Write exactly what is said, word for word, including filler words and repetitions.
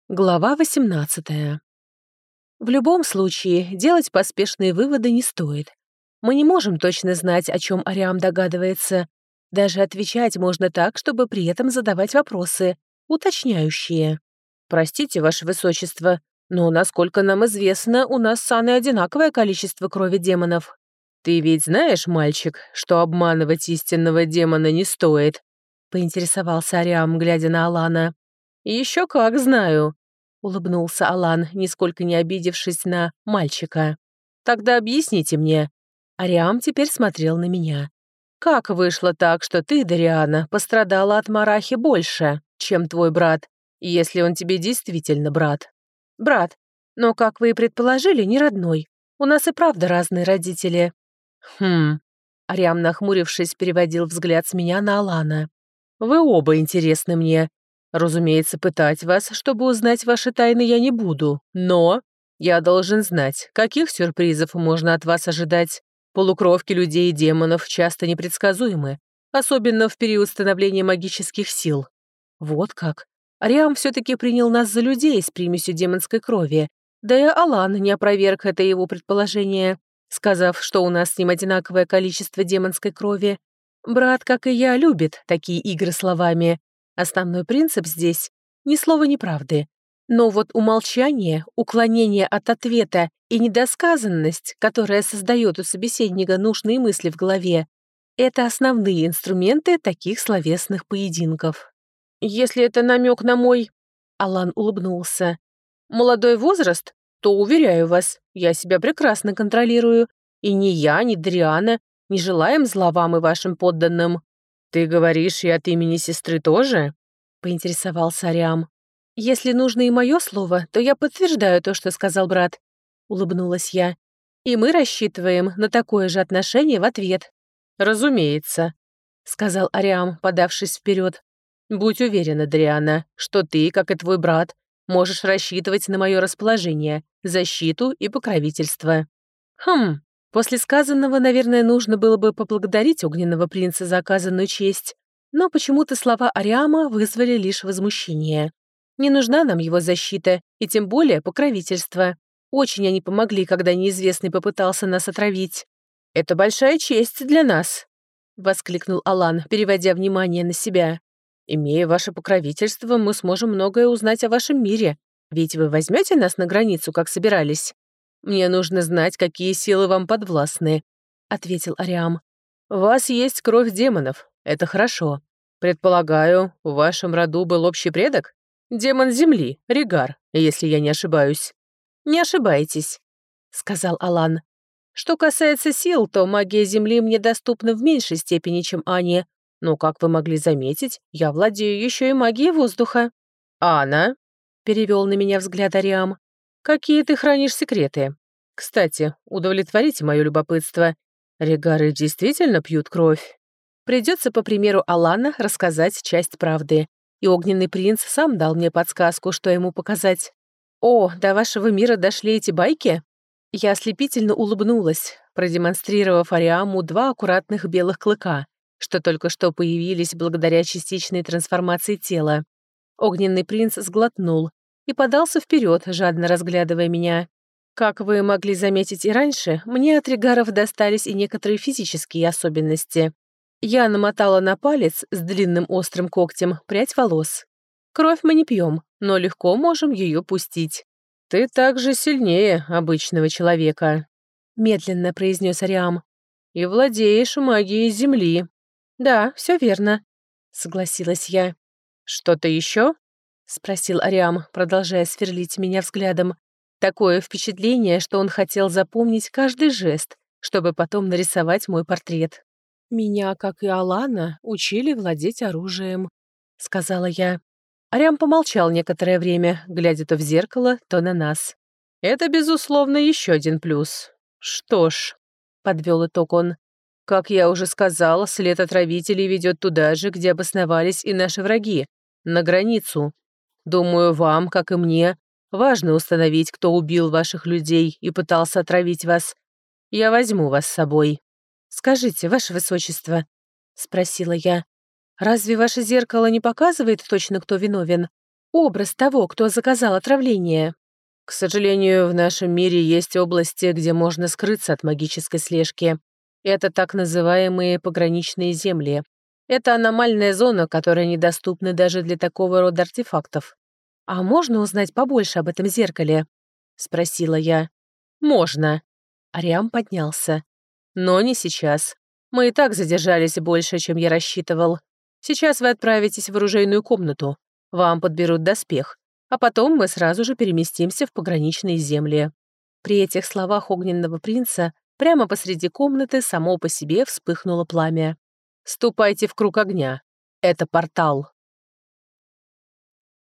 Глава восемнадцатая. В любом случае, делать поспешные выводы не стоит. Мы не можем точно знать, о чем Ариам догадывается. Даже отвечать можно так, чтобы при этом задавать вопросы, уточняющие. «Простите, Ваше Высочество, но, насколько нам известно, у нас с Анной одинаковое количество крови демонов. Ты ведь знаешь, мальчик, что обманывать истинного демона не стоит?» — поинтересовался Ариам, глядя на Алана. «Еще как знаю», — улыбнулся Алан, нисколько не обидевшись на мальчика. «Тогда объясните мне». Ариам теперь смотрел на меня. «Как вышло так, что ты, Дариана, пострадала от Марахи больше, чем твой брат, если он тебе действительно брат?» «Брат, но, как вы и предположили, не родной. У нас и правда разные родители». «Хм...» Ариам, нахмурившись, переводил взгляд с меня на Алана. «Вы оба интересны мне. Разумеется, пытать вас, чтобы узнать ваши тайны, я не буду, но я должен знать, каких сюрпризов можно от вас ожидать. Полукровки людей и демонов часто непредсказуемы, особенно в период становления магических сил. Вот как. Ариам все-таки принял нас за людей с примесью демонской крови, да и Алан не опроверг это его предположение, сказав, что у нас с ним одинаковое количество демонской крови. Брат, как и я, любит такие игры словами. Основной принцип здесь — ни слова неправды. Но вот умолчание, уклонение от ответа и недосказанность, которая создает у собеседника нужные мысли в голове, это основные инструменты таких словесных поединков. «Если это намек на мой...» — Алан улыбнулся. «Молодой возраст, то, уверяю вас, я себя прекрасно контролирую. И ни я, ни Дриана не желаем зла вам и вашим подданным». «Ты говоришь и от имени сестры тоже?» — поинтересовался Ариам. «Если нужно и мое слово, то я подтверждаю то, что сказал брат», — улыбнулась я. «И мы рассчитываем на такое же отношение в ответ». «Разумеется», — сказал Ариам, подавшись вперед. «Будь уверена, Дриана, что ты, как и твой брат, можешь рассчитывать на мое расположение, защиту и покровительство». «Хм, после сказанного, наверное, нужно было бы поблагодарить огненного принца за оказанную честь, но почему-то слова Ариама вызвали лишь возмущение. Не нужна нам его защита, и тем более покровительство. Очень они помогли, когда неизвестный попытался нас отравить. «Это большая честь для нас», — воскликнул Алан, переводя внимание на себя. «Имея ваше покровительство, мы сможем многое узнать о вашем мире, ведь вы возьмете нас на границу, как собирались?» «Мне нужно знать, какие силы вам подвластны», — ответил Ариам. «У вас есть кровь демонов. Это хорошо. Предполагаю, в вашем роду был общий предок? Демон Земли, Ригар, если я не ошибаюсь». «Не ошибаетесь», — сказал Алан. «Что касается сил, то магия Земли мне доступна в меньшей степени, чем Ане. Но, как вы могли заметить, я владею еще и магией воздуха». «Анна?» — перевел на меня взгляд Ариам. «Какие ты хранишь секреты? Кстати, удовлетворите мое любопытство. Ригары действительно пьют кровь?» Придется, по примеру Алана, рассказать часть правды. И огненный принц сам дал мне подсказку, что ему показать. «О, до вашего мира дошли эти байки?» Я ослепительно улыбнулась, продемонстрировав Ариаму два аккуратных белых клыка, что только что появились благодаря частичной трансформации тела. Огненный принц сглотнул и подался вперед, жадно разглядывая меня. Как вы могли заметить и раньше, мне от ригаров достались и некоторые физические особенности. Я намотала на палец с длинным острым когтем прядь волос. Кровь мы не пьем, но легко можем ее пустить. «Ты также сильнее обычного человека», — медленно произнес Ариам. «И владеешь магией Земли». «Да, все верно», — согласилась я. «Что-то еще?» — спросил Ариам, продолжая сверлить меня взглядом. Такое впечатление, что он хотел запомнить каждый жест, чтобы потом нарисовать мой портрет. «Меня, как и Алана, учили владеть оружием», — сказала я. Ариам помолчал некоторое время, глядя то в зеркало, то на нас. «Это, безусловно, еще один плюс. Что ж», — подвел итог он, — «как я уже сказал, след отравителей ведет туда же, где обосновались и наши враги, на границу. Думаю, вам, как и мне, важно установить, кто убил ваших людей и пытался отравить вас. Я возьму вас с собой». «Скажите, ваше высочество», — спросила я, — «разве ваше зеркало не показывает точно, кто виновен? образ того, кто заказал отравление. К сожалению, в нашем мире есть области, где можно скрыться от магической слежки. Это так называемые пограничные земли. Это аномальная зона, которая недоступна даже для такого рода артефактов. «А можно узнать побольше об этом зеркале?» — спросила я. «Можно». Ариам поднялся. «Но не сейчас. Мы и так задержались больше, чем я рассчитывал. Сейчас вы отправитесь в оружейную комнату. Вам подберут доспех. А потом мы сразу же переместимся в пограничные земли». При этих словах огненного принца прямо посреди комнаты само по себе вспыхнуло пламя. «Ступайте в круг огня. Это портал».